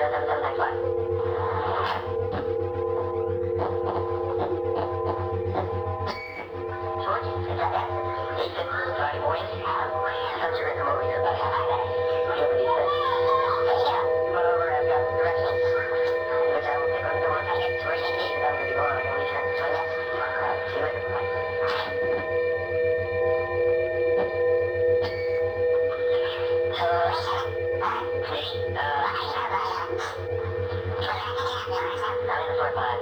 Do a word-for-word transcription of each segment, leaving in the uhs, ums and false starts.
Thanks, bye. George, is that that? Ethan, Friday morning? Sounds you're in the movie. You're about half an hour. You have a decent? Yeah. Come on over. I've got directions. Which I will take on the door. I get where you need. I'm going to be going on a weekend. So yes. See you later. Bye. So, sweetie, uh, I'm in the fourth line.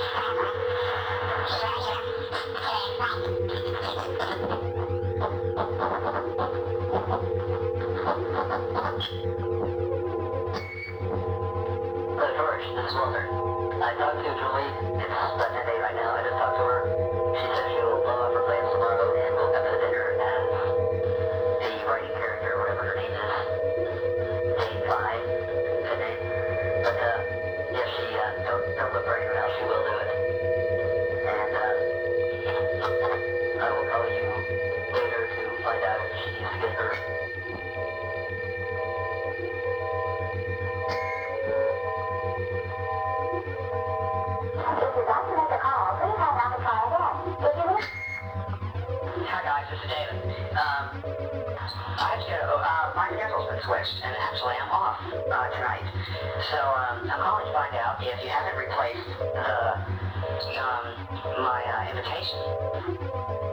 Hello, George. This is Walter. I talked to Julie. It's less than a day right now. I just talked to her. She said she'll blow off her plans tomorrow and we'll come to dinner as the writing character, whatever her name is. Dave Five, her name. But, uh, yeah, she, uh, don't, don't look for anyone else. She will do it. And, uh, I will call you later to find out if she needs to get her. Hi guys, this is David. Um, I have to go. Uh, my schedule's been switched, and actually I'm off uh, tonight. So um, I'm calling to find out if you haven't replaced the um, my uh, invitation.